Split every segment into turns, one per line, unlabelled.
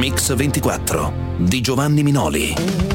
Mix 24 di Giovanni Minoli.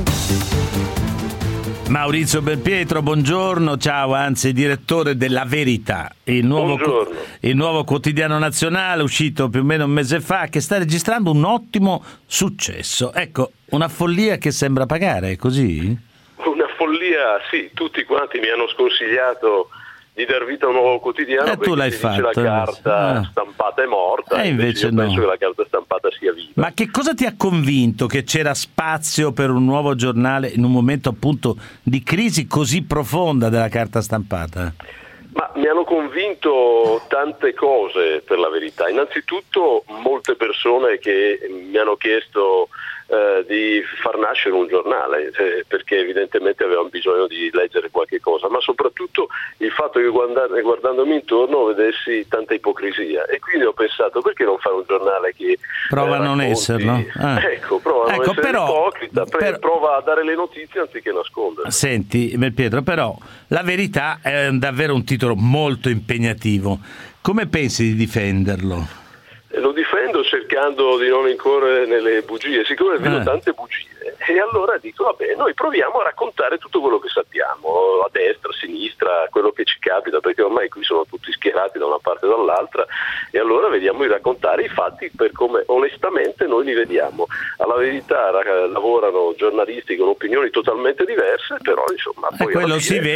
Maurizio Belpietro, buongiorno, ciao, anzi direttore della Verità, il nuovo quotidiano nazionale uscito più o meno un mese fa, che sta registrando un ottimo successo. Ecco, una follia che sembra pagare, è così?
Una follia, sì, tutti quanti mi hanno sconsigliato di dar vita a un nuovo quotidiano,
tu l'hai fatto.
La carta stampata è morta,
invece
io
no.
penso che la carta stampata sia viva.
Ma che cosa ti ha convinto che c'era spazio per un nuovo giornale in un momento appunto di crisi così profonda della carta stampata?
Ma mi hanno convinto tante cose, per la verità. Innanzitutto molte persone che mi hanno chiesto di far nascere un giornale, perché evidentemente avevano bisogno di leggere qualche cosa, ma soprattutto il fatto che guardandomi intorno vedessi tanta ipocrisia, e quindi ho pensato, perché non fare un giornale che
prova a non esserlo?
Prova a non essere ipocrita, prova a dare le notizie anziché nasconderle.
Senti Belpietro, però La Verità è davvero un titolo molto impegnativo, come pensi di difenderlo?
Lo difendo cercando di non incorrere nelle bugie, siccome vedo tante bugie, e allora dico, vabbè, noi proviamo a raccontare tutto quello che sappiamo, a destra, a sinistra, quello che ci capita, perché ormai qui sono tutti schierati da una parte e dall'altra, e allora vediamo di raccontare i fatti per come onestamente noi li vediamo. Alla Verità lavorano giornalisti con opinioni totalmente diverse, però insomma poi
quello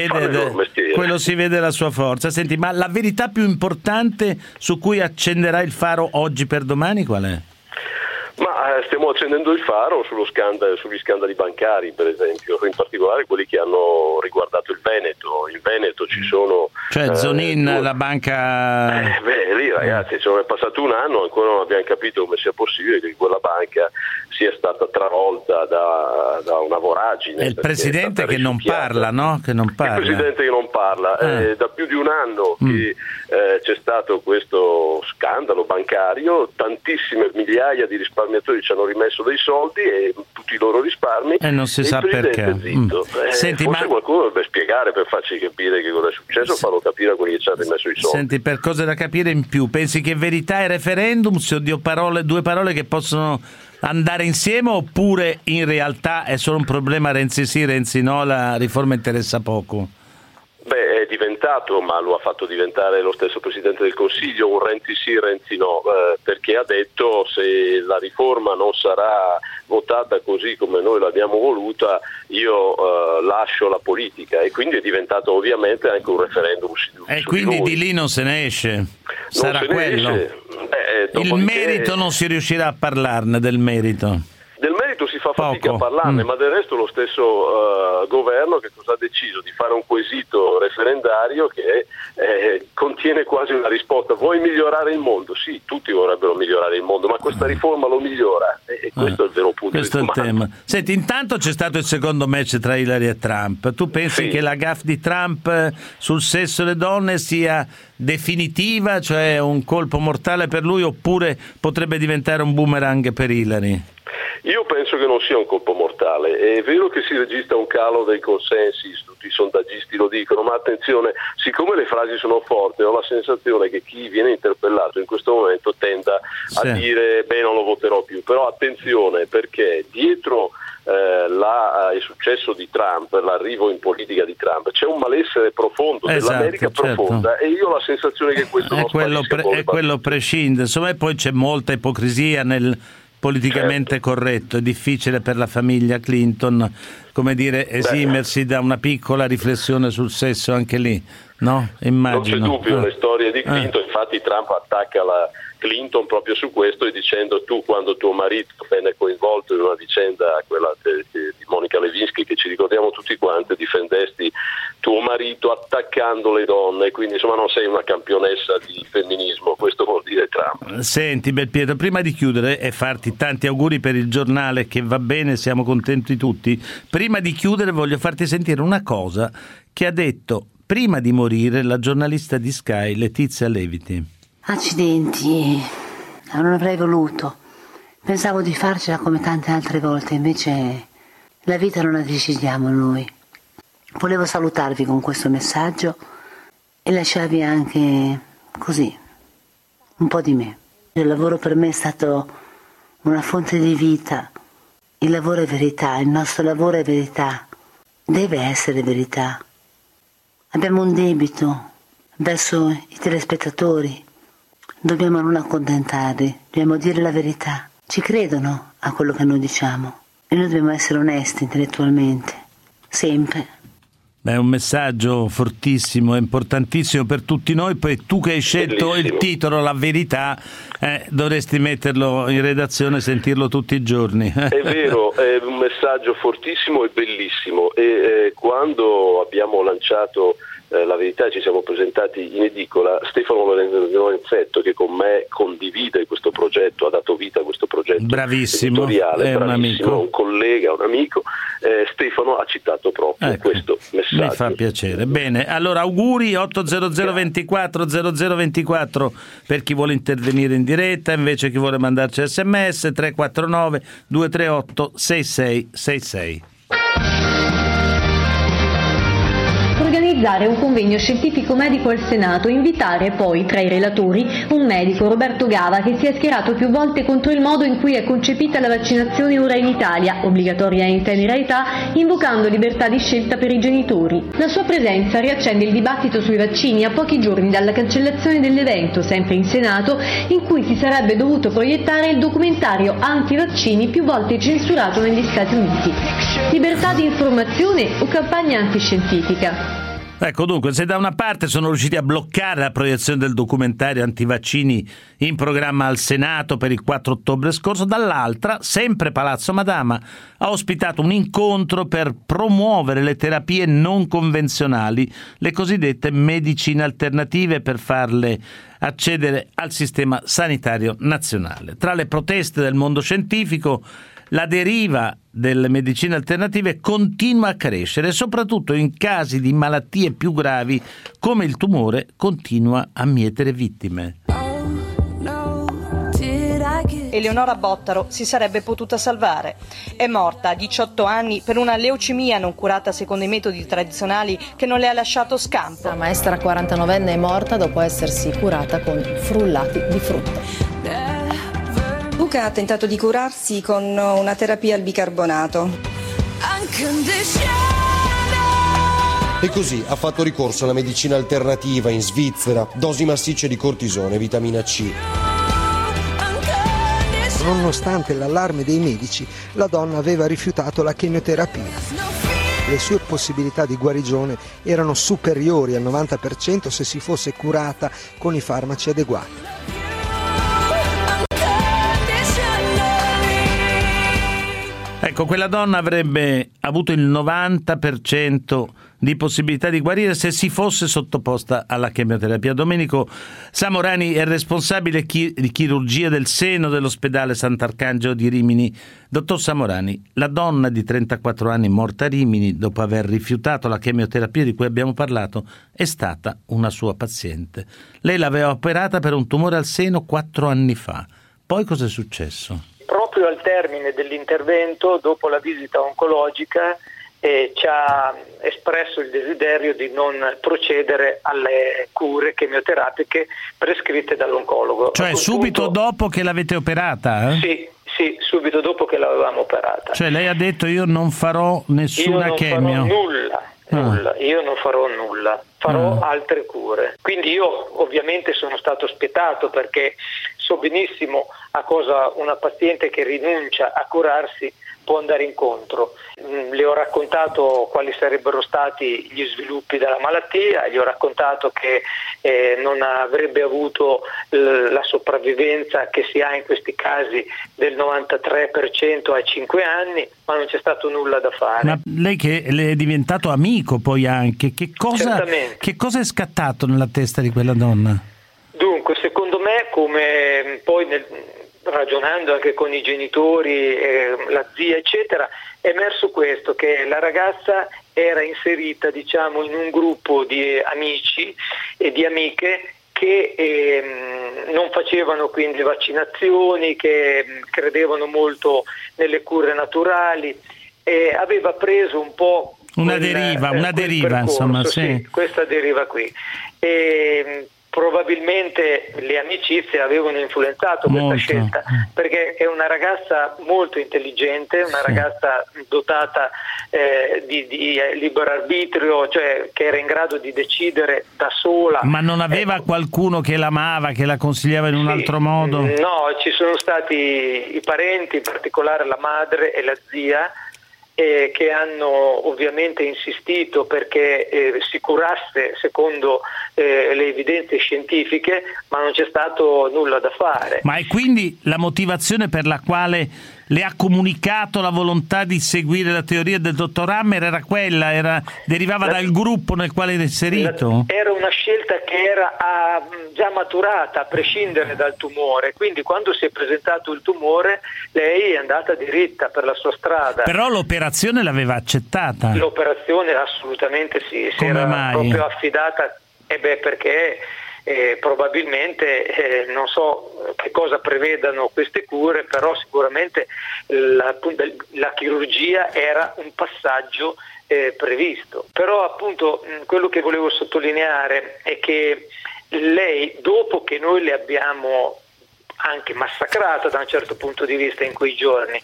si vede la sua forza. Senti, ma la verità più importante su cui accenderà il faro oggi per domani qual è?
Ma stiamo accendendo il faro sugli scandali bancari, per esempio, in particolare quelli che hanno riguardato il Veneto. In Veneto ci sono...
Cioè Zonin, la banca...
lì ragazzi, è passato un anno, ancora non abbiamo capito come sia possibile che quella banca sia stata travolta da una voragine.
È il presidente che non parla, no? Che non parla.
Il presidente che non parla. Da più di un anno che c'è stato questo scandalo bancario, tantissime migliaia di risparmiatori ci hanno rimesso dei soldi e tutti i loro risparmi,
e non si sa perché.
Zitto.
Senti,
forse qualcuno dovrebbe spiegare per farci capire che cosa è successo, farlo capire a quelli che ci hanno rimesso i soldi.
Senti, per cose da capire in più, pensi che verità e referendum siano due parole che possono andare insieme, oppure in realtà è solo un problema Renzi sì, Renzi no, la riforma interessa poco?
È diventato, ma lo ha fatto diventare lo stesso Presidente del Consiglio, un Renzi sì, Renzi no, perché ha detto: se la riforma non sarà votata così come noi l'abbiamo voluta, io lascio la politica, e quindi è diventato ovviamente anche un referendum
e quindi di lì non se ne esce, sarà quello. Il merito non si riuscirà a parlarne, del merito.
Del merito si fa fatica a parlarne, ma del resto lo stesso governo che cosa ha deciso? Di fare un quesito referendario che contiene quasi una risposta: vuoi migliorare il mondo? Sì, tutti vorrebbero migliorare il mondo, ma questa riforma lo migliora, e questo è il vero punto.
Questo è il tema. Senti, intanto c'è stato il secondo match tra Hillary e Trump. Tu pensi che la gaffe di Trump sul sesso e le donne sia definitiva, cioè un colpo mortale per lui, oppure potrebbe diventare un boomerang per Hillary?
Io penso che non sia un colpo mortale. È vero che si registra un calo dei consensi, tutti i sondaggisti lo dicono, ma attenzione, siccome le frasi sono forti, ho la sensazione che chi viene interpellato in questo momento tenda a dire non lo voterò più. Però attenzione, perché dietro il successo di Trump, l'arrivo in politica di Trump, c'è un malessere profondo dell'America profonda, e io ho la sensazione che questo non
quello prescinde. Insomma, e poi c'è molta ipocrisia nel politicamente corretto. È difficile per la famiglia Clinton, come dire, esimersi da una piccola riflessione sul sesso anche lì, no? Immagino.
Non c'è dubbio, le storie di Clinton, infatti Trump attacca la Clinton proprio su questo, e dicendo: tu, quando tuo marito venne coinvolto in una vicenda, quella di Monica Lewinsky, che ci ricordiamo tutti quanti, difendesti tuo marito attaccando le donne, quindi insomma non sei una campionessa di femminismo, questo vuol dire Trump.
Senti Belpietro, prima di chiudere e farti tanti auguri per il giornale, che va bene, siamo contenti tutti, prima di chiudere voglio farti sentire una cosa che ha detto prima di morire la giornalista di Sky Letizia Leviti.
Accidenti, non avrei voluto. Pensavo di farcela come tante altre volte, invece la vita non la decidiamo noi. Volevo salutarvi con questo messaggio e lasciarvi anche così un po' di me. Il lavoro per me è stato una fonte di vita. Il lavoro è verità, il nostro lavoro è verità, deve essere verità. Abbiamo un debito verso i telespettatori, dobbiamo non accontentarli, dobbiamo dire la verità. Ci credono a quello che noi diciamo e noi dobbiamo essere onesti intellettualmente, sempre.
È un messaggio fortissimo, importantissimo per tutti noi. Poi tu che hai scelto
Bellissimo.
il titolo La Verità, dovresti metterlo in redazione e sentirlo tutti i giorni.
È vero, è un messaggio fortissimo e bellissimo, e quando abbiamo lanciato La Verità, ci siamo presentati in edicola, Stefano Lorenzetto, che con me condivide questo progetto, ha dato vita a questo progetto editoriale,
è un amico,
un collega, un amico, Stefano ha citato proprio questo messaggio.
Mi fa piacere. Bene, allora auguri. 800 24 0024 per chi vuole intervenire in diretta, invece chi vuole mandarci SMS 349 238 6666.
Organizzare un convegno scientifico medico al Senato, invitare poi tra i relatori un medico, Roberto Gava, che si è schierato più volte contro il modo in cui è concepita la vaccinazione ora in Italia, obbligatoria in tenera età, invocando libertà di scelta per i genitori. La sua presenza riaccende il dibattito sui vaccini a pochi giorni dalla cancellazione dell'evento, sempre in Senato, in cui si sarebbe dovuto proiettare il documentario anti-vaccini più volte censurato negli Stati Uniti. Libertà di informazione o campagna antiscientifica?
Ecco, dunque, se da una parte sono riusciti a bloccare la proiezione del documentario antivaccini in programma al Senato per il 4 ottobre scorso, dall'altra, sempre Palazzo Madama ha ospitato un incontro per promuovere le terapie non convenzionali, le cosiddette medicine alternative, per farle accedere al sistema sanitario nazionale. Tra le proteste del mondo scientifico, la deriva delle medicine alternative continua a crescere, soprattutto in casi di malattie più gravi come il tumore continua a mietere vittime.
Eleonora Bottaro si sarebbe potuta salvare. È morta a 18 anni per una leucemia non curata secondo i metodi tradizionali che non le ha lasciato scampo.
La maestra 49enne è morta dopo essersi curata con frullati di frutta.
Luca ha tentato di curarsi con una terapia al bicarbonato.
E così ha fatto ricorso alla medicina alternativa in Svizzera, dosi massicce di cortisone e vitamina C.
Nonostante l'allarme dei medici, la donna aveva rifiutato la chemioterapia. Le sue possibilità di guarigione erano superiori al 90% se si fosse curata con i farmaci adeguati.
Ecco, quella donna avrebbe avuto il 90% di possibilità di guarire se si fosse sottoposta alla chemioterapia. Domenico Samorani è responsabile di chirurgia del seno dell'ospedale Sant'Arcangelo di Rimini. Dottor Samorani, la donna di 34 anni morta a Rimini dopo aver rifiutato la chemioterapia di cui abbiamo parlato è stata una sua paziente. Lei l'aveva operata per un tumore al seno 4 anni fa. Poi cosa è successo?
Proprio al termine dell'intervento, dopo la visita oncologica, ci ha espresso il desiderio di non procedere alle cure chemioterapiche prescritte dall'oncologo.
Cioè subito dopo che l'avete operata?
Sì, subito dopo che l'avevamo operata.
Cioè lei ha detto io non farò nessuna chemio.
Io non farò nulla, farò altre cure. Quindi io ovviamente sono stato spietato, perché so benissimo a cosa una paziente che rinuncia a curarsi può andare incontro. Le ho raccontato quali sarebbero stati gli sviluppi della malattia, gli ho raccontato che non avrebbe avuto la sopravvivenza che si ha in questi casi del 93% a 5 anni, ma non c'è stato nulla da fare.
Ma lei che le è diventato amico poi anche, che cosa è scattato nella testa di quella donna?
Dunque, secondo me, come poi ragionando anche con i genitori, la zia eccetera, è emerso questo, che la ragazza era inserita, diciamo, in un gruppo di amici e di amiche che non facevano quindi vaccinazioni, che credevano molto nelle cure naturali, e aveva preso un po'
una deriva, insomma,
sì, questa deriva qui. probabilmente le amicizie avevano influenzato questa scelta, perché è una ragazza molto intelligente, una ragazza dotata di libero arbitrio, cioè che era in grado di decidere da sola.
Ma non aveva qualcuno che l'amava, che la consigliava in un altro modo?
No, ci sono stati i parenti, in particolare la madre e la zia, che hanno ovviamente insistito perché si curasse secondo le evidenze scientifiche, ma non c'è stato nulla da fare.
Ma è quindi la motivazione per la quale le ha comunicato la volontà di seguire la teoria del dottor Hammer era quella? Derivava dal gruppo nel quale era inserito?
Era una scelta che era già maturata a prescindere dal tumore, quindi quando si è presentato il tumore lei è andata diritta per la sua strada.
Però l'operazione l'aveva accettata?
L'operazione assolutamente sì, si era proprio affidata, perché probabilmente non so che cosa prevedano queste cure, però sicuramente la chirurgia era un passaggio previsto. Però appunto quello che volevo sottolineare è che lei, dopo che noi le abbiamo anche massacrata da un certo punto di vista in quei giorni,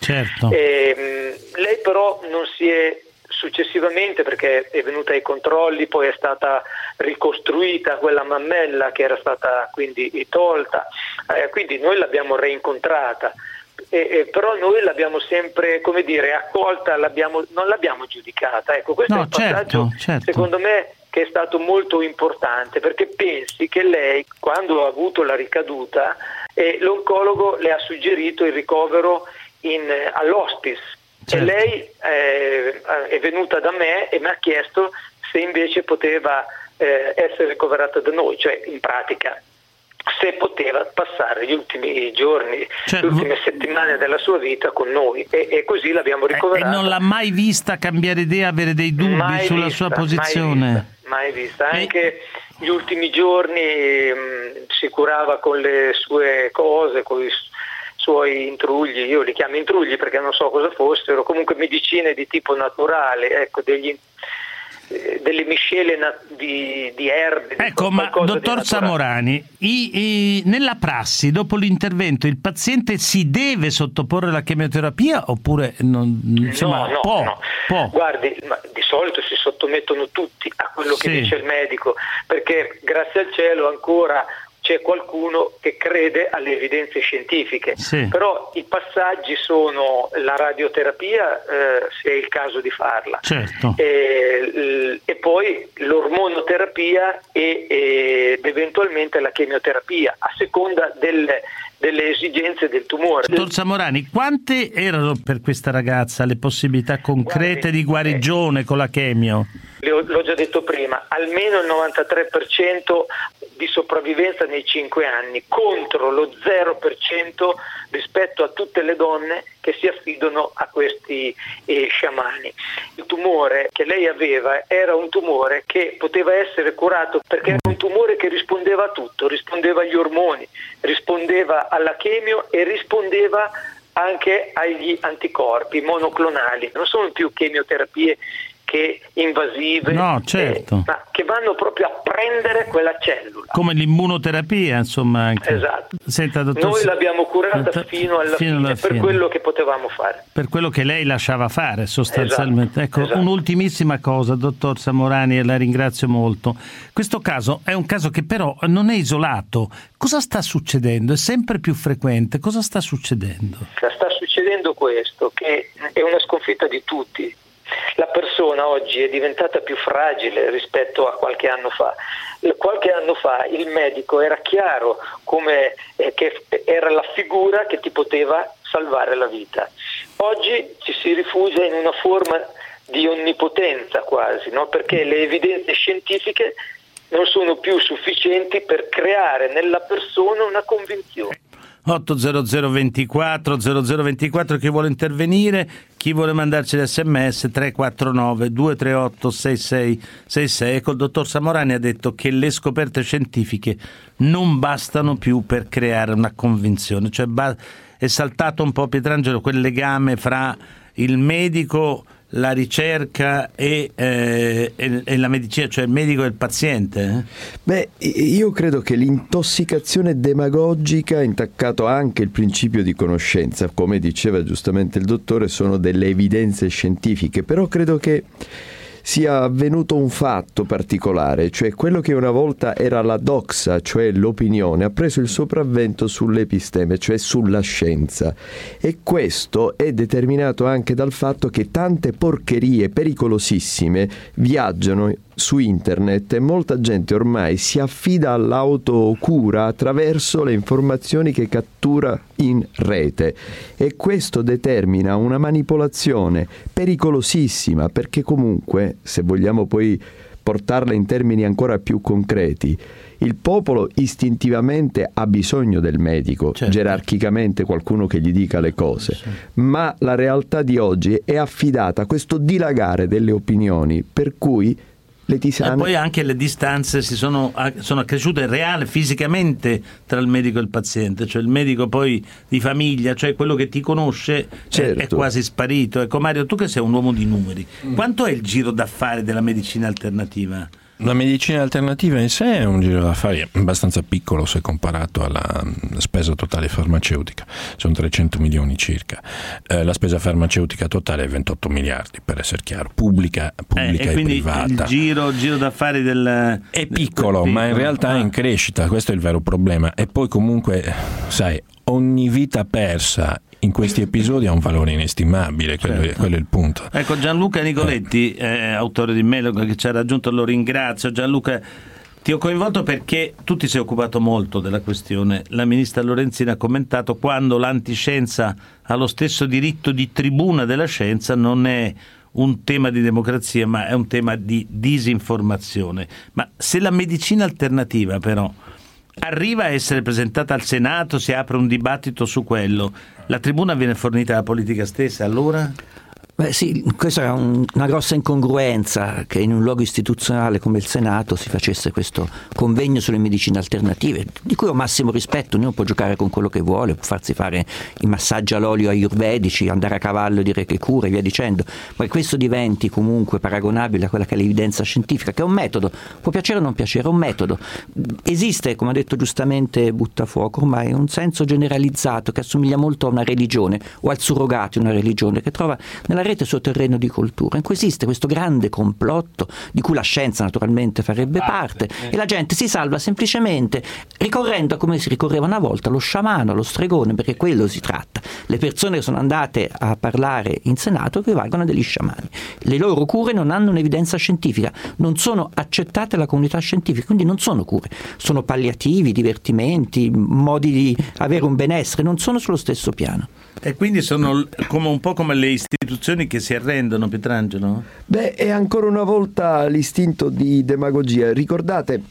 lei però non si è successivamente, perché è venuta ai controlli, poi è stata ricostruita quella mammella che era stata quindi tolta, quindi noi l'abbiamo reincontrata, però noi l'abbiamo sempre, come dire, accolta, non l'abbiamo giudicata. Ecco, questo è un passaggio secondo me che è stato molto importante, perché pensi che lei, quando ha avuto la ricaduta, l'oncologo le ha suggerito il ricovero all'hospice. E lei è venuta da me e mi ha chiesto se invece poteva essere ricoverata da noi, cioè in pratica se poteva passare gli ultimi giorni, le ultime settimane della sua vita con noi, e così l'abbiamo ricoverata.
E non l'ha mai vista cambiare idea, avere dei dubbi sulla sua posizione?
Mai vista. Anche gli ultimi giorni si curava con le sue cose, con i suoi intrugli, io li chiamo intrugli perché non so cosa fossero, comunque medicine di tipo naturale, ecco, delle miscele di erbe.
Ecco, ma dottor Samorani, nella prassi, dopo l'intervento, il paziente si deve sottoporre alla chemioterapia oppure non? Insomma,
no. Guardi, ma di solito si sottomettono tutti a quello che dice il medico, perché grazie al cielo ancora c'è qualcuno che crede alle evidenze scientifiche, però i passaggi sono la radioterapia, se è il caso di farla, e poi l'ormonoterapia ed eventualmente la chemioterapia, a seconda delle esigenze del tumore.
Dottor Samorani, quante erano per questa ragazza le possibilità concrete di guarigione con la chemio?
L'ho già detto prima, almeno il 93% di sopravvivenza nei 5 anni, contro lo 0% rispetto a tutte le donne che si affidano a questi sciamani. Il tumore che lei aveva era un tumore che poteva essere curato, perché era un tumore che rispondeva a tutto, rispondeva agli ormoni, rispondeva alla chemio e rispondeva anche agli anticorpi monoclonali. Non sono più chemioterapie che invasive,
ma
che vanno proprio a prendere quella cellula.
Come l'immunoterapia, insomma. Anche.
Esatto.
Senta, dottor,
noi l'abbiamo curata fino alla fine, per quello che potevamo fare.
Per quello che lei lasciava fare, sostanzialmente. Un'ultimissima cosa, dottor Samorani, e la ringrazio molto. Questo caso è un caso che però non è isolato. Cosa sta succedendo? È sempre più frequente. Cosa sta succedendo?
Sta succedendo questo, che è una sconfitta di tutti. La persona oggi è diventata più fragile rispetto a qualche anno fa. Qualche anno fa il medico era chiaro come che era la figura che ti poteva salvare la vita. Oggi ci si rifugia in una forma di onnipotenza quasi, no? Perché le evidenze scientifiche non sono più sufficienti per creare nella persona una convinzione.
80024 0024, chi vuole intervenire, chi vuole mandarci l'SMS 349 238 6666. Ecco, il dottor Samorani ha detto che le scoperte scientifiche non bastano più per creare una convinzione, cioè è saltato un po', Pietrangelo, quel legame fra il medico, la ricerca e la medicina, cioè il medico e il paziente?
Beh, io credo che l'intossicazione demagogica ha intaccato anche il principio di conoscenza, come diceva giustamente il dottore, sono delle evidenze scientifiche, però credo che sia avvenuto un fatto particolare, cioè quello che una volta era la doxa, cioè l'opinione, ha preso il sopravvento sull'episteme, cioè sulla scienza, e questo è determinato anche dal fatto che tante porcherie pericolosissime viaggiano su internet e molta gente ormai si affida all'autocura attraverso le informazioni che cattura in rete, e questo determina una manipolazione pericolosissima, perché comunque, se vogliamo poi portarla in termini ancora più concreti, il popolo istintivamente ha bisogno del medico, certo, gerarchicamente qualcuno che gli dica le cose, sì, ma la realtà di oggi è affidata a questo dilagare delle opinioni, per cui le tisane...
E poi anche le distanze sono accresciute reale, fisicamente, tra il medico e il paziente, cioè il medico poi di famiglia, cioè quello che ti conosce, certo, è quasi sparito. Ecco Mario, tu che sei un uomo di numeri, quanto è il giro d'affari della medicina alternativa?
La medicina alternativa in sé è un giro d'affari abbastanza piccolo se comparato alla spesa totale farmaceutica, sono 300 milioni circa. La spesa farmaceutica totale è 28 miliardi, per essere chiaro, pubblica e privata. Il
giro d'affari
è piccolo, ma in realtà è in crescita, questo è il vero problema. E poi comunque, sai, ogni vita persa in questi episodi ha un valore inestimabile, quello è il punto.
Ecco, Gianluca Nicoletti, autore di Melog, che ci ha raggiunto, lo ringrazio. Gianluca, ti ho coinvolto perché tu ti sei occupato molto della questione. La ministra Lorenzin ha commentato: quando l'antiscienza ha lo stesso diritto di tribuna della scienza, non è un tema di democrazia, ma è un tema di disinformazione. Ma se la medicina alternativa però arriva a essere presentata al Senato, si apre un dibattito su quello, la tribuna viene fornita alla politica stessa, allora?
Beh sì, questa è una grossa incongruenza, che in un luogo istituzionale come il Senato si facesse questo convegno sulle medicine alternative, di cui ho massimo rispetto. Ognuno può giocare con quello che vuole, può farsi fare i massaggi all'olio ayurvedici, andare a cavallo e dire che cura e via dicendo, ma che questo diventi comunque paragonabile a quella che è l'evidenza scientifica, che è un metodo, può piacere o non piacere, è un metodo. Esiste, come ha detto giustamente Buttafuoco, ormai un senso generalizzato che assomiglia molto a una religione o al surrogato di una religione, che trova nella rete il suo terreno di cultura, in cui esiste questo grande complotto di cui la scienza naturalmente farebbe parte, e la gente si salva semplicemente ricorrendo a come si ricorreva una volta, allo sciamano, allo stregone, perché quello si tratta. Le persone che sono andate a parlare in Senato equivalgono a degli sciamani, le loro cure non hanno un'evidenza scientifica, non sono accettate dalla comunità scientifica, quindi non sono cure, sono palliativi, divertimenti, modi di avere un benessere, non sono sullo stesso piano.
E quindi sono come un po' come le istituzioni che si arrendono, Pietrangelo?
Beh, è ancora una volta l'istinto di demagogia. Ricordate,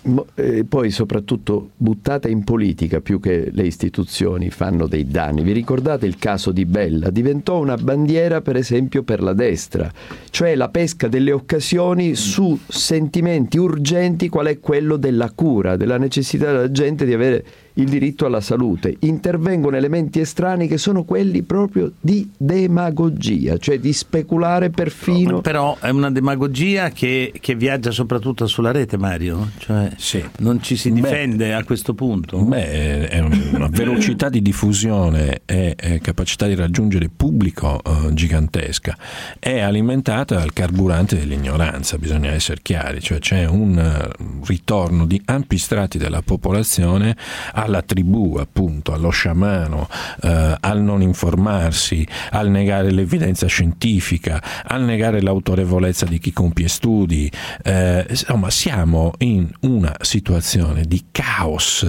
poi soprattutto buttate in politica più che le istituzioni fanno dei danni. Vi ricordate il caso di Bella? Diventò una bandiera, per esempio, per la destra, cioè la pesca delle occasioni su sentimenti urgenti, qual è quello della cura, della necessità della gente di avere il diritto alla salute. Intervengono elementi estranei che sono quelli proprio di demagogia, cioè di speculare perfino.
Però è una demagogia che viaggia soprattutto sulla rete, Mario, cioè sì, non ci si difende a questo punto.
Beh, è una velocità di diffusione e capacità di raggiungere pubblico gigantesca, è alimentata dal carburante dell'ignoranza, bisogna essere chiari, cioè c'è un ritorno di ampi strati della popolazione alla tribù, appunto, allo sciamano, al non informarsi, al negare l'evidenza scientifica, al negare l'autorevolezza di chi compie studi. Insomma, siamo in una situazione di caos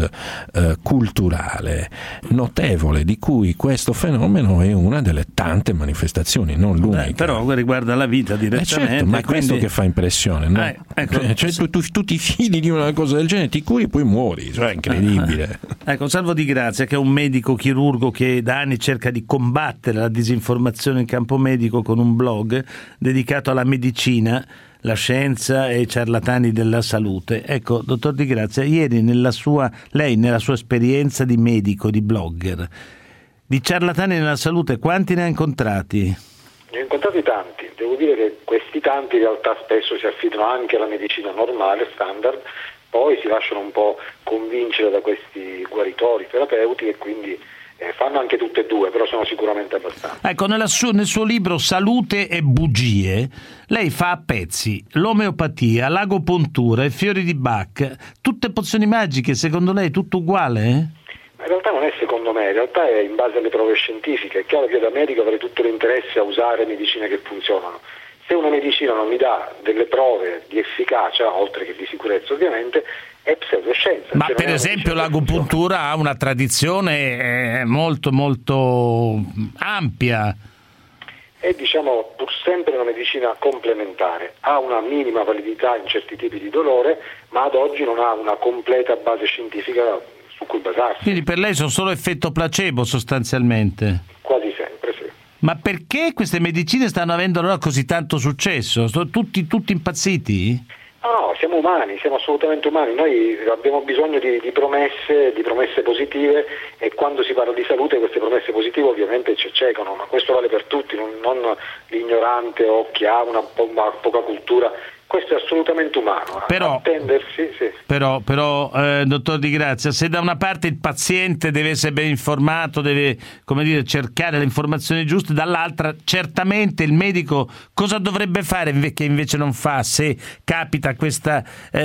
culturale notevole, di cui questo fenomeno è una delle tante manifestazioni, non l'unica.
Però riguarda la vita direttamente.
Certo, ma è questo che fa impressione, no?
Ecco,
cioè, tu ti fidi di una cosa del genere, ti curi, poi muori, cioè è incredibile.
Ecco, Salvo Di Grazia, che è un medico chirurgo che da anni cerca di combattere la disinformazione in campo medico con un blog dedicato alla medicina, la scienza e i ciarlatani della salute. Ecco, dottor Di Grazia, ieri nella sua esperienza di medico, di blogger, di ciarlatani nella salute, quanti ne ha incontrati?
Ne ho incontrati
stati tanti, devo dire che questi tanti in realtà spesso si affidano anche alla medicina normale, standard, poi si lasciano un po' convincere da questi guaritori terapeuti e quindi fanno anche tutte e due, però sono sicuramente abbastanza.
Ecco, nel suo libro Salute e bugie, lei fa a pezzi l'omeopatia, l'agopuntura, i fiori di Bach, tutte pozioni magiche, secondo lei tutto uguale?
In realtà non è secondo me, in realtà è in base alle prove scientifiche. È chiaro che io da medico avrei tutto l'interesse a usare medicine che funzionano. Se una medicina non mi dà delle prove di efficacia, oltre che di sicurezza ovviamente, è pseudoscienza.
Ma per esempio l'agopuntura ha una tradizione molto molto ampia.
È pur sempre una medicina complementare, ha una minima validità in certi tipi di dolore, ma ad oggi non ha una completa base scientifica su cui basarsi.
Quindi per lei sono solo effetto placebo sostanzialmente?
Quasi sempre, sì.
Ma perché queste medicine stanno avendo allora così tanto successo? Sono tutti impazziti?
No, siamo umani, siamo assolutamente umani, noi abbiamo bisogno di promesse positive, e quando si parla di salute queste promesse positive ovviamente ci accecano, ma questo vale per tutti, non l'ignorante o chi ha una poca cultura. Questo è assolutamente umano.
Però,
attendersi, sì.
Però, dottor Di Grazia, se da una parte il paziente deve essere ben informato, deve, cercare le informazioni giuste, dall'altra certamente il medico cosa dovrebbe fare che invece non fa, se capita questa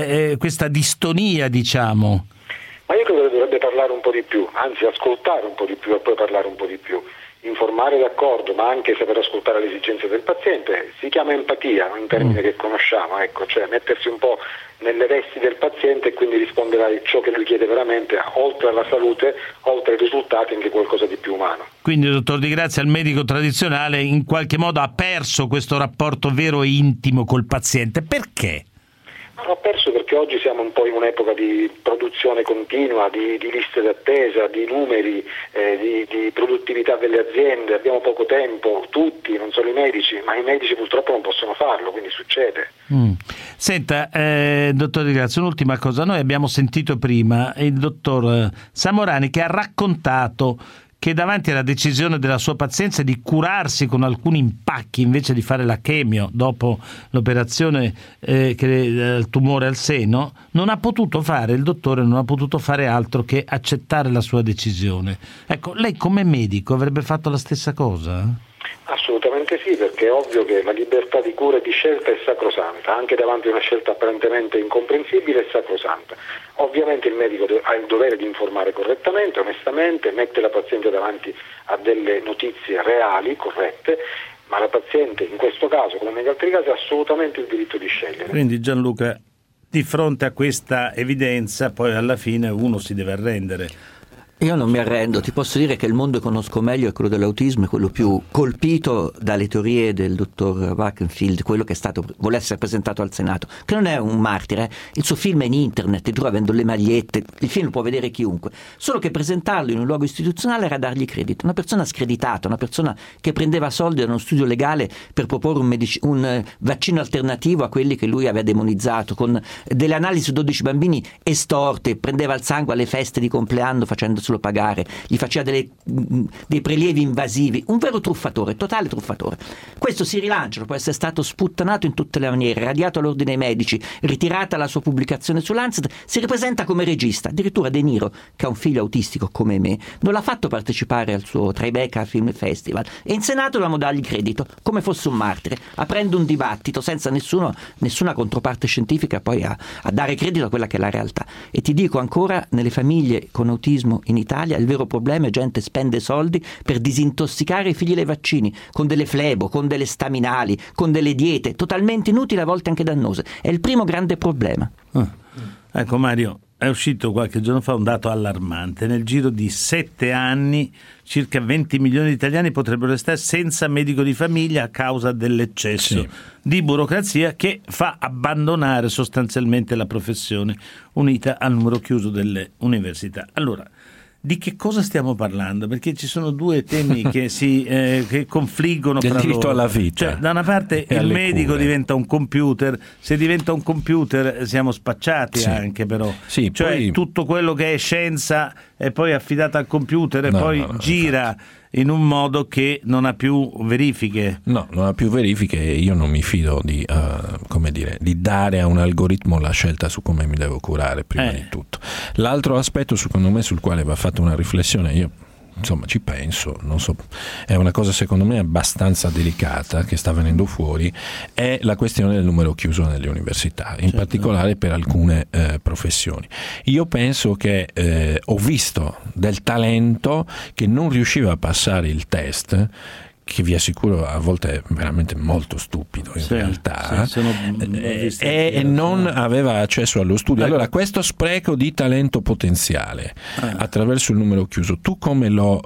distonia, diciamo?
Ma io credo che dovrebbe parlare un po' di più, anzi ascoltare un po' di più e poi parlare un po' di più. Informare d'accordo, ma anche saper ascoltare le esigenze del paziente. Si chiama empatia, un termine che conosciamo, cioè mettersi un po' nelle vesti del paziente e quindi rispondere a ciò che lui chiede veramente, oltre alla salute, oltre ai risultati, anche qualcosa di più umano.
Quindi, dottor Di Grazia, il medico tradizionale in qualche modo ha perso questo rapporto vero e intimo col paziente. Perché?
L'ho perso perché oggi siamo un po' in un'epoca di produzione continua, di liste d'attesa, di numeri, di produttività delle aziende, abbiamo poco tempo, tutti, non solo i medici, ma i medici purtroppo non possono farlo, quindi succede.
Senta, dottor Di Grazia, un'ultima cosa, noi abbiamo sentito prima il dottor Samorani che ha raccontato che davanti alla decisione della sua pazienza di curarsi con alcuni impacchi invece di fare la chemio dopo l'operazione del tumore al seno, il dottore non ha potuto fare altro che accettare la sua decisione. Ecco, lei come medico avrebbe fatto la stessa cosa?
Assolutamente sì, perché è ovvio che la libertà di cura e di scelta è sacrosanta, anche davanti a una scelta apparentemente incomprensibile è sacrosanta. Ovviamente il medico ha il dovere di informare correttamente, onestamente, mette la paziente davanti a delle notizie reali, corrette, ma la paziente in questo caso, come negli altri casi, ha assolutamente il diritto di scegliere.
Quindi Gianluca, di fronte a questa evidenza, poi alla fine uno si deve arrendere.
Io non mi arrendo, ti posso dire che il mondo che conosco meglio è quello dell'autismo, è quello più colpito dalle teorie del dottor Wachenfield, quello che vuole essere presentato al Senato, che non è un martire, il suo film è in internet, ti trova avendo le magliette, il film lo può vedere chiunque, solo che presentarlo in un luogo istituzionale era dargli credito, una persona screditata, una persona che prendeva soldi da uno studio legale per proporre un vaccino alternativo a quelli che lui aveva demonizzato, con delle analisi su 12 bambini estorte, prendeva il sangue alle feste di compleanno facendo pagare, gli faceva dei prelievi invasivi, un vero truffatore, totale truffatore. Questo si rilancia dopo essere stato sputtanato in tutte le maniere, radiato all'ordine dei medici, ritirata la sua pubblicazione su Lancet, si ripresenta come regista. Addirittura De Niro, che ha un figlio autistico come me, non l'ha fatto partecipare al suo Tribeca Film Festival e in Senato dobbiamo dargli credito come fosse un martire, aprendo un dibattito senza nessuna controparte scientifica poi a dare credito a quella che è la realtà. E ti dico ancora, nelle famiglie con autismo in Italia il vero problema è gente spende soldi per disintossicare i figli dai vaccini con delle flebo, con delle staminali, con delle diete totalmente inutili, a volte anche dannose. È il primo grande problema.
Ecco Mario, è uscito qualche giorno fa un dato allarmante: nel giro di 7 anni circa 20 milioni di italiani potrebbero restare senza medico di famiglia a causa dell'eccesso di burocrazia che fa abbandonare sostanzialmente la professione, unita al numero chiuso delle università. Allora, di che cosa stiamo parlando? Perché ci sono due temi che confliggono
fra loro. Il diritto alla vita.
Cioè, da una parte il medico diventa un computer, se diventa un computer siamo spacciati anche però. Cioè poi tutto quello che è scienza è poi affidato al computer e gira in un modo che non ha più verifiche.
No, non ha più verifiche e io non mi fido di dare a un algoritmo la scelta su come mi devo curare prima di tutto. L'altro aspetto secondo me sul quale va fatta una riflessione, io insomma ci penso, non so, è una cosa secondo me abbastanza delicata che sta venendo fuori, è la questione del numero chiuso nelle università, in particolare per alcune professioni. Io penso che ho visto del talento che non riusciva a passare il test, che vi assicuro a volte è veramente molto stupido in realtà, e non aveva accesso allo studio. Allora questo spreco di talento potenziale attraverso il numero chiuso, tu come lo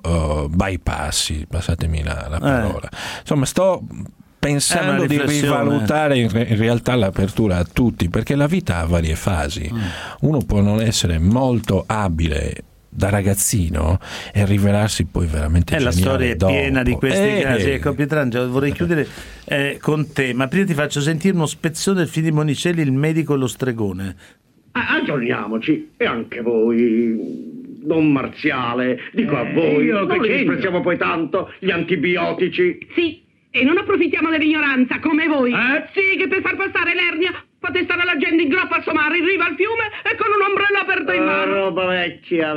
bypassi, passatemi la parola, insomma sto pensando di rivalutare in realtà l'apertura a tutti, perché la vita ha varie fasi. Uno può non essere molto abile da ragazzino e rivelarsi poi veramente geniale.
La storia è
dopo.
Piena di questi casi. Ecco, Pietrangelo, vorrei chiudere con te, ma prima ti faccio sentire uno spezzone del film di Monicelli, Il medico e lo stregone.
Aggiorniamoci, e anche voi, Don Marziale, dico a voi, non li disprezziamo poi tanto gli antibiotici.
Sì, e non approfittiamo dell'ignoranza come voi. Sì, che per far passare l'ernia fate stare la gente in groppa al mare in riva al fiume e con un ombrello aperto in mano.
Roba vecchia.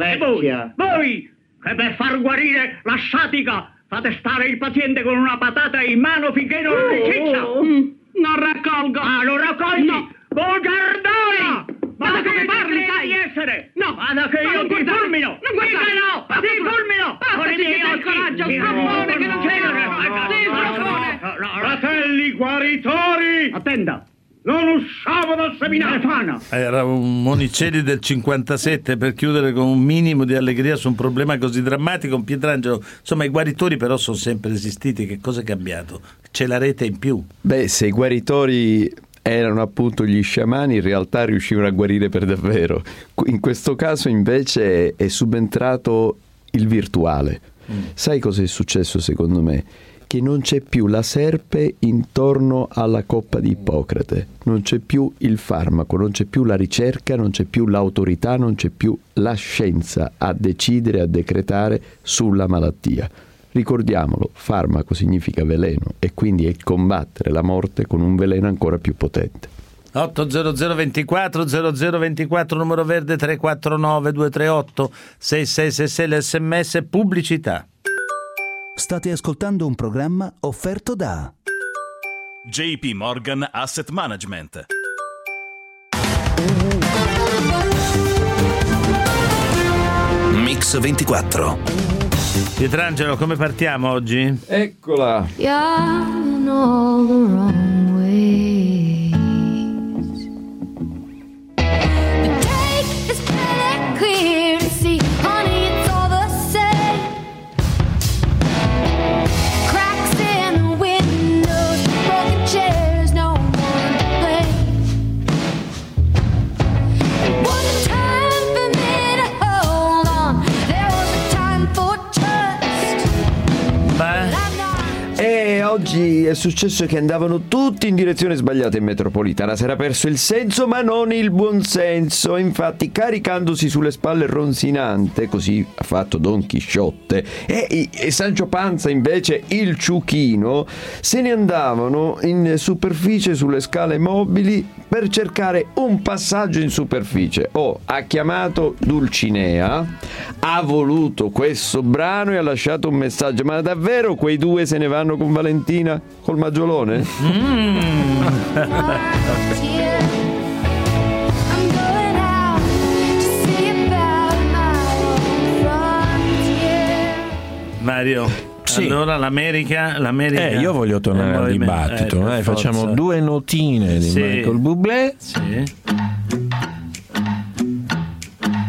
Voi, che per far guarire la sciatica fate stare il paziente con una patata in mano finché non riciccia.
Non raccolgo.
Non raccogli? No. Bugiardone!
Ma da come parli, sai?
Di essere?
No.
Vada che io ti fulmino!
Non guardare!
Ti fulmino! Con i miei occhi!
Coraggio, strombone, che non c'è! Sì, strombone!
Fratelli guaritori! Attenda! Non usciamo dal seminario!
Era un Monicelli del 57, per chiudere con un minimo di allegria su un problema così drammatico. Pietrangelo, insomma, i guaritori però sono sempre esistiti. Che cosa è cambiato? C'è la rete in più.
Beh, se i guaritori erano appunto gli sciamani, in realtà riuscivano a guarire per davvero. In questo caso invece è subentrato il virtuale. Sai cosa è successo secondo me? Che non c'è più la serpe intorno alla coppa di Ippocrate, non c'è più il farmaco, non c'è più la ricerca, non c'è più l'autorità, non c'è più la scienza a decidere, a decretare sulla malattia. Ricordiamolo, farmaco significa veleno e quindi è combattere la morte con un veleno ancora più potente.
800 24 0024, numero verde 349 238 6666, l'SMS pubblicità.
State ascoltando un programma offerto da
JP Morgan Asset Management.
Mix 24.
Pietrangelo, come partiamo oggi?
Eccola.
You're all the wrong ways. The take is pretty clear to see, honey, it's all the same. Cracks in the windows, broken chairs, no one to blame. It was a time for me to hold on. There was a time for trust.
E oggi è successo che andavano tutti in direzione sbagliata in metropolitana. Si era perso il senso ma non il buonsenso. Infatti, caricandosi sulle spalle Ronzinante, così ha fatto Don Chisciotte, e Sancho Panza invece il ciuchino, se ne andavano in superficie sulle scale mobili per cercare un passaggio in superficie. Ha chiamato Dulcinea, ha voluto questo brano e ha lasciato un messaggio. Ma davvero quei due se ne vanno con Valentina col maggiolone?
Mario, sì. Allora l'America...
io voglio tornare al dibattito. Facciamo due notine di Michael Bublé.
Sì.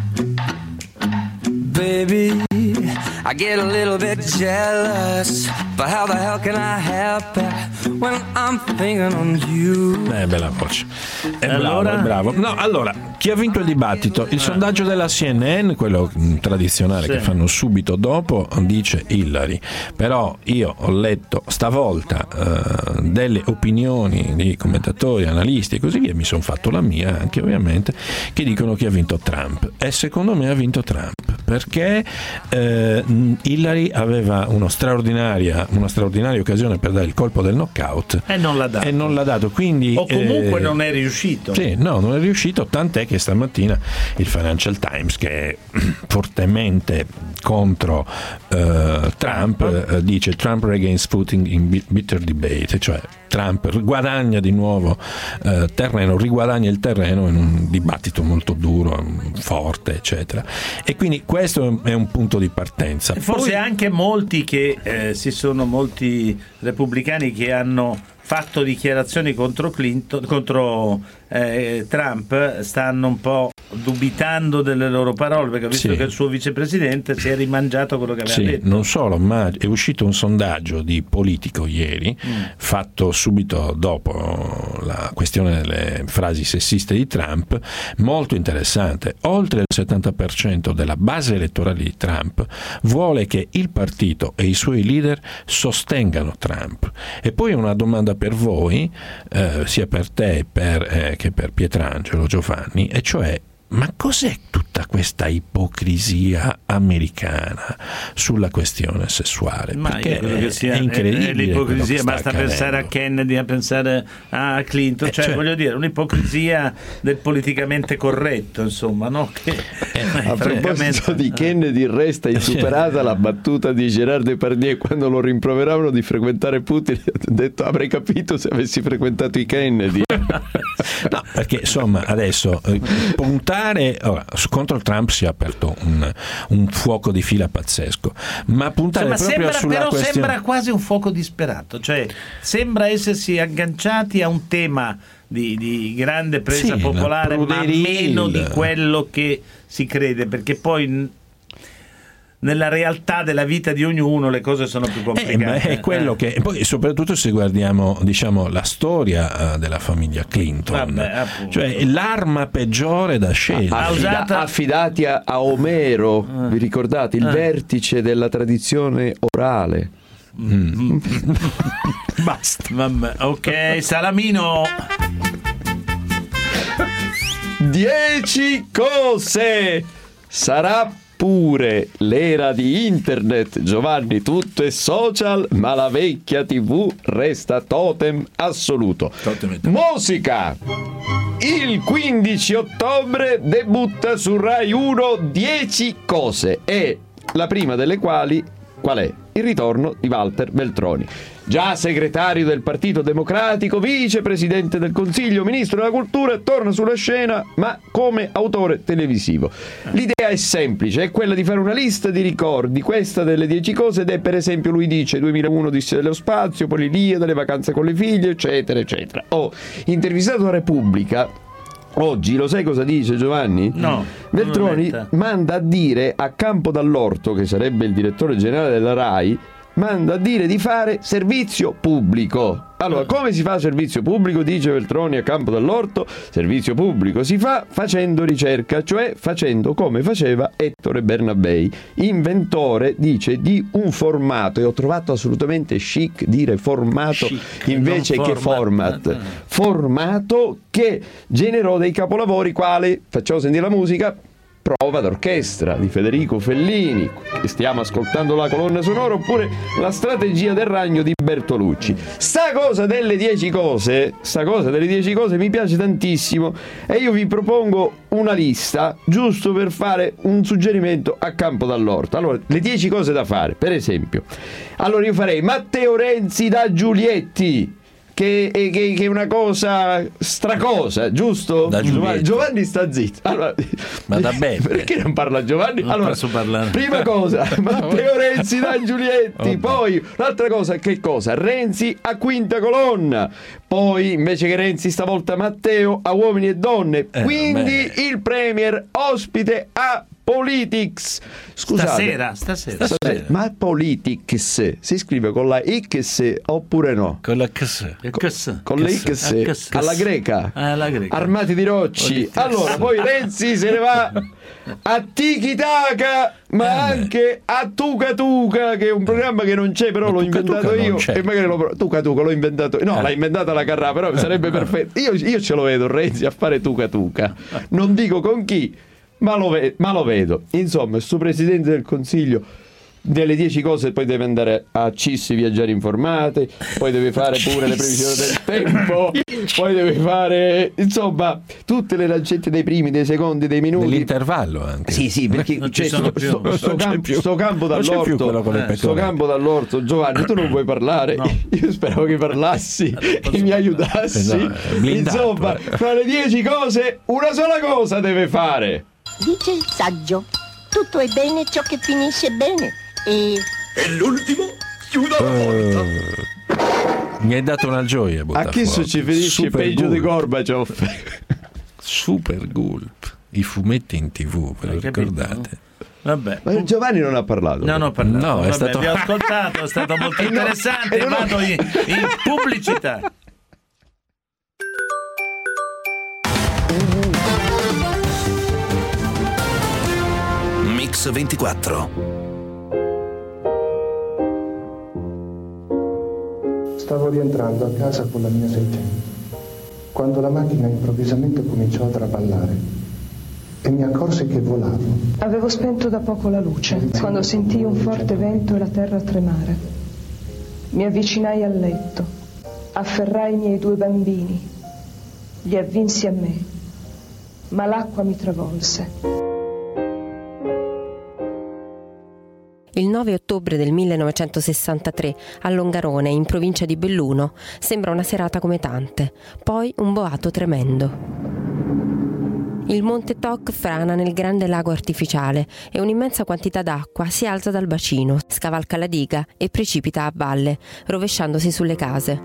Baby, I get a little bit jealous But how the hell can I help it when I'm thinking on you?
Bella voce. Allora? Bravo. No, allora, chi ha vinto il dibattito? Il sondaggio della CNN, quello tradizionale che fanno subito dopo, dice Hillary. Però io ho letto stavolta delle opinioni di commentatori, analisti e così via, mi sono fatto la mia anche ovviamente, che dicono che ha vinto Trump. E secondo me ha vinto Trump perché Hillary aveva una straordinaria occasione per dare il colpo del knockout
e non l'ha dato,
quindi,
o comunque non è riuscito.
Sì, no, non è riuscito, tant'è che stamattina il Financial Times, che è fortemente contro Trump, dice Trump regains footing in bitter debate, cioè Trump riguadagna di nuovo riguadagna il terreno in un dibattito molto duro, forte, eccetera. E quindi questo è un punto di partenza.
Forse poi anche molti repubblicani che hanno fatto dichiarazioni contro Trump stanno un po' dubitando delle loro parole, perché ho visto che il suo vicepresidente si è rimangiato quello che aveva detto.
Non solo, ma è uscito un sondaggio di Politico ieri, fatto subito dopo la questione delle frasi sessiste di Trump, molto interessante. Oltre il 70% della base elettorale di Trump vuole che il partito e i suoi leader sostengano Trump. E poi una domanda per voi, sia per te che per Pietrangelo, Giovanni, e cioè: ma cos'è tutta questa ipocrisia americana sulla questione sessuale?
Ma
perché
io credo che sia
è incredibile.
L'ipocrisia, basta pensare a Kennedy, a pensare a Clinton, voglio dire, un'ipocrisia del politicamente corretto, insomma, no?
A proposito di Kennedy, resta insuperata la battuta di Gérard Depardieu quando lo rimproveravano di frequentare Putin. Ha detto: avrei capito se avessi frequentato i Kennedy.
No, perché insomma adesso puntare contro Trump si è aperto un fuoco di fila pazzesco, ma puntare proprio sulla questione,
sembra quasi un fuoco disperato, cioè sembra essersi agganciati a un tema di grande presa popolare, ma meno di quello che si crede, perché poi nella realtà della vita di ognuno le cose sono più complicate.
Ma è quello che poi, soprattutto se guardiamo, diciamo, la storia della famiglia Clinton, cioè l'arma peggiore da scegliere,
affidati a Omero, vi ricordate il vertice della tradizione orale?
Basta. Vabbè. Ok, Salamino.
10 cose. Sarà pure l'era di internet, Giovanni, tutto è social, ma la vecchia TV resta totem assoluto. Musica. Il 15 ottobre debutta su Rai 1 10 cose, e la prima delle quali qual è? Il ritorno di Walter Veltroni. Già segretario del Partito Democratico, vicepresidente del Consiglio, ministro della Cultura, torna sulla scena, ma come autore televisivo. L'idea è semplice, è quella di fare una lista di ricordi, questa delle 10 cose, ed è, per esempio, lui dice 2001 Odissea dello spazio, poi l'Iliade, le vacanze con le figlie, eccetera, eccetera. Intervistato a Repubblica oggi, lo sai cosa dice, Giovanni?
No.
Veltroni manda a dire a Campo Dall'Orto, che sarebbe il direttore generale della Rai, manda a dire di fare servizio pubblico. Allora, come si fa servizio pubblico? Dice Veltroni a Campo Dall'Orto: servizio pubblico si fa facendo ricerca, cioè facendo come faceva Ettore Bernabei, inventore, dice, di un formato, e ho trovato assolutamente chic dire formato invece che format. Formato che generò dei capolavori quali, facciamo sentire la musica, Prova d'orchestra di Federico Fellini, che stiamo ascoltando la colonna sonora, oppure La strategia del ragno di Bertolucci. Sta cosa delle 10 cose mi piace tantissimo, e io vi propongo una lista giusto per fare un suggerimento a Campo Dall'Orto. Allora, le 10 cose da fare, per esempio, allora io farei Matteo Renzi da Giulietti, che è una cosa stracosa, giusto? Giovanni sta zitto. Allora,
ma da bene.
Perché non parla Giovanni?
Non
allora,
posso parlare.
Prima cosa, Matteo Renzi da Giulietti. Poi l'altra cosa, che cosa? Renzi a quinta colonna. Poi invece che Renzi stavolta Matteo a Uomini e Donne. Quindi il premier ospite a Politics. Scusate.
Stasera.
Ma Politics si scrive con la X oppure no?
Con la X.
Con la X. Alla greca. Armati di rocci. Allora, poi Renzi se ne va a Tiki Taka, ma anche a Tuca Tuca, che è un programma che non c'è, però l'ho inventato io. E magari Tuca Tuca l'ho inventato. No, l'ha inventata la Carrà, però sarebbe perfetto. Io ce lo vedo Renzi a fare Tuca Tuca. Non dico con chi, ma lo vedo. Insomma, questo Presidente del Consiglio delle 10 cose poi deve andare a CIS, viaggiare informate, poi deve fare pure le previsioni del tempo, poi deve fare, insomma, tutte le lancette dei primi, dei secondi, dei minuti,
dell'intervallo anche.
Sì, perché c'è sto campo dall'orto. Giovanni, tu non vuoi parlare? No. Io speravo che parlassi e mi aiutassi. Insomma, fra le 10 cose una sola cosa deve fare.
Dice il saggio: tutto è bene ciò che finisce bene. E
l'ultimo chiuda la porta.
Mi hai dato una gioia.
A chi ci finisce peggio di Gorbaciov?
Super Gulp, i fumetti in TV, ve lo ricordate?
Vabbè.
Ma Giovanni non ha parlato.
Non ho parlato.
No,
vi ho ascoltato, è stato molto interessante. Vado in pubblicità.
Mix 24.
Stavo rientrando a casa con la mia 600 quando la macchina improvvisamente cominciò a traballare e mi accorsi che volavo.
Avevo spento da poco la luce quando sentii un forte vento e la terra tremare. Mi avvicinai al letto, afferrai i miei 2 bambini, li avvinsi a me, ma l'acqua mi travolse.
Il 9 ottobre del 1963 a Longarone, in provincia di Belluno, sembra una serata come tante, poi un boato tremendo. Il monte Toc frana nel grande lago artificiale e un'immensa quantità d'acqua si alza dal bacino, scavalca la diga e precipita a valle, rovesciandosi sulle case.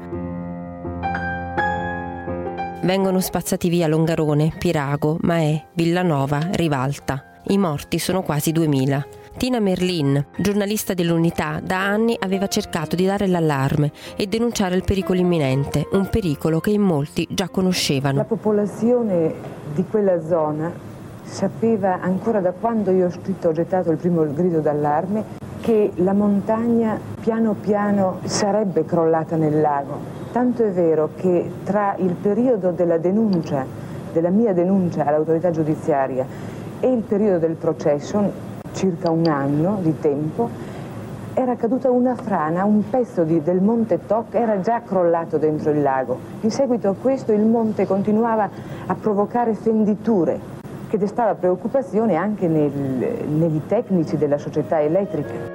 Vengono spazzati via Longarone, Pirago, Maè, Villanova, Rivalta. I morti sono quasi 2000. Tina Merlin, giornalista dell'Unità, da anni aveva cercato di dare l'allarme e denunciare il pericolo imminente, un pericolo che in molti già conoscevano.
La popolazione di quella zona sapeva ancora da quando io ho gettato il primo grido d'allarme che la montagna piano piano sarebbe crollata nel lago. Tanto è vero che tra il periodo della denuncia, della mia denuncia all'autorità giudiziaria e il periodo del processo, circa un anno di tempo, era caduta una frana, un pezzo del monte Toc era già crollato dentro il lago. In seguito a questo il monte continuava a provocare fenditure, che destava preoccupazione anche nei tecnici della società elettrica.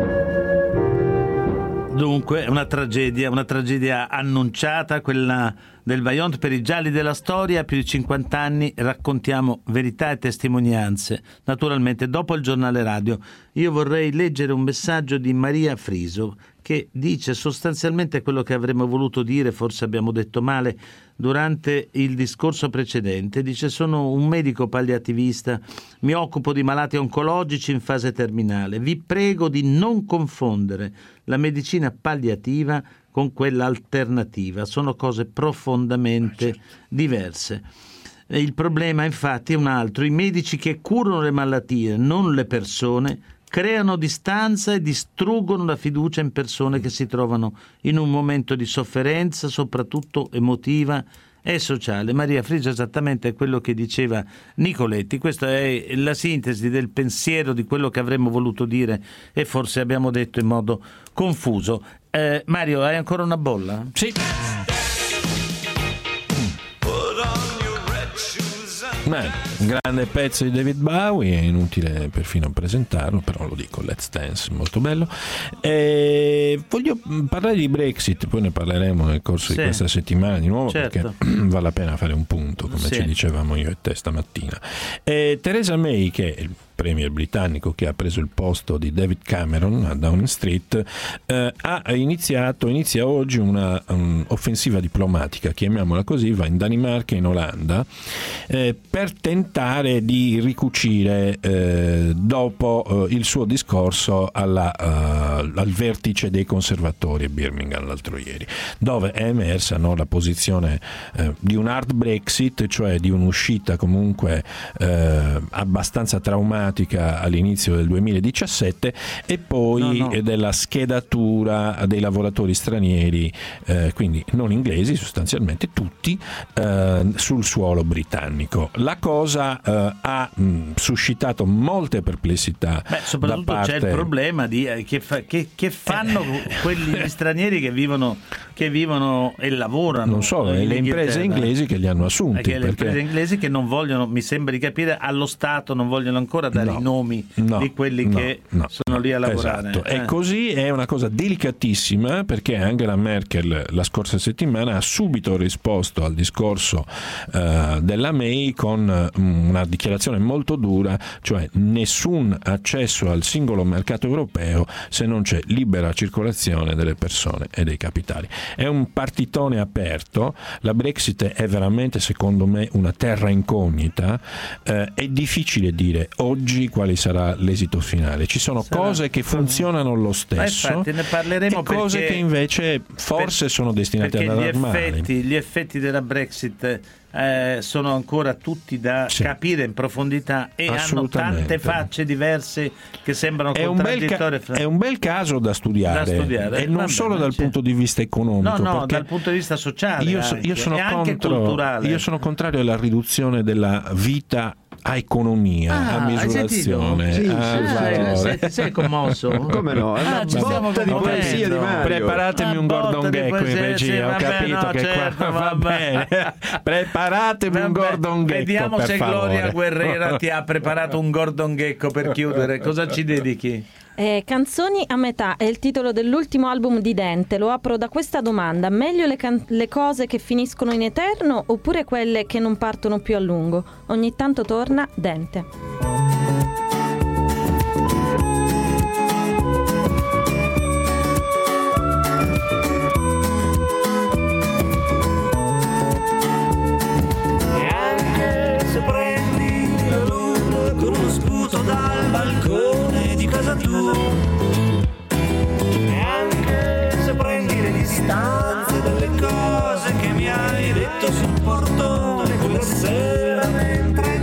Dunque, una tragedia annunciata, quella del Vajont. Per i gialli della storia, più di 50 anni, raccontiamo verità e testimonianze. Naturalmente, dopo il giornale radio, io vorrei leggere un messaggio di Maria Friso, che dice sostanzialmente quello che avremmo voluto dire, forse abbiamo detto male, durante il discorso precedente. Dice: sono un medico palliativista, mi occupo di malati oncologici in fase terminale. Vi prego di non confondere la medicina palliativa con quella alternativa, sono cose profondamente diverse. Il problema infatti è un altro: i medici che curano le malattie, non le persone, creano distanza e distruggono la fiducia in persone che si trovano in un momento di sofferenza, soprattutto emotiva e sociale. Maria Friso, esattamente quello che diceva Nicoletti. Questa è la sintesi del pensiero di quello che avremmo voluto dire e forse abbiamo detto in modo confuso. Mario, hai ancora una bolla?
Sì. Un grande pezzo di David Bowie, è inutile perfino presentarlo, però lo dico, Let's Dance, molto bello. Voglio parlare di Brexit, poi ne parleremo nel corso di questa settimana di nuovo, certo, perché vale la pena fare un punto, come ci dicevamo io e te stamattina. Theresa May, che è il premier britannico che ha preso il posto di David Cameron a Downing Street, inizia oggi una offensiva diplomatica, chiamiamola così, va in Danimarca e in Olanda per tentare di ricucire dopo il suo discorso al vertice dei conservatori a Birmingham l'altro ieri, dove è emersa la posizione di un hard Brexit, cioè di un'uscita comunque abbastanza traumatica all'inizio del 2017, e poi della schedatura dei lavoratori stranieri, quindi non inglesi sostanzialmente tutti, sul suolo britannico. La cosa ha suscitato molte perplessità.
Soprattutto da parte... c'è il problema di che fanno quegli stranieri che vivono e lavorano.
Non solo, le imprese inglesi che li hanno assunti.
Le imprese inglesi che non vogliono, mi sembra di capire, allo Stato non vogliono ancora dare i nomi di quelli che sono lì a lavorare.
Esatto. E così è una cosa delicatissima, perché Angela Merkel la scorsa settimana ha subito risposto al discorso della May con una dichiarazione molto dura, cioè nessun accesso al singolo mercato europeo se non c'è libera circolazione delle persone e dei capitali. È un partitone aperto, la Brexit è veramente, secondo me, una terra incognita, è difficile dire oggi quale sarà l'esito finale. Ci sono cose che funzionano lo stesso,
infatti ne parleremo,
e cose che invece forse sono destinate ad andare male.
Gli effetti della Brexit sono ancora tutti da capire in profondità, e hanno tante facce diverse che sembrano contraddittorie.
È un bel caso da studiare, e non solo dal punto di vista economico,
dal punto di vista sociale
io sono
e anche culturale.
Io sono contrario alla riduzione della vita a economia, a misurazione,
sei commosso?
Come no? Ci siamo di poesia di Mario.
Preparatemi un Gordon Gekko in regia, ho capito che qua va bene. Preparatemi un Gordon Gekko.
Vediamo
per
se
favore.
Gloria Guerrera ti ha preparato un Gordon Gekko per chiudere. Cosa ci dedichi?
Canzoni a metà è il titolo dell'ultimo album di Dente. Lo apro da questa domanda: meglio le cose che finiscono in eterno oppure quelle che non partono più a lungo? Ogni tanto torna Dente.
E anche se prendi la luna con uno sputo dal balcone di casa tua, e anche se prendi le distanze dalle cose che mi hai detto sul portone quella sera mentre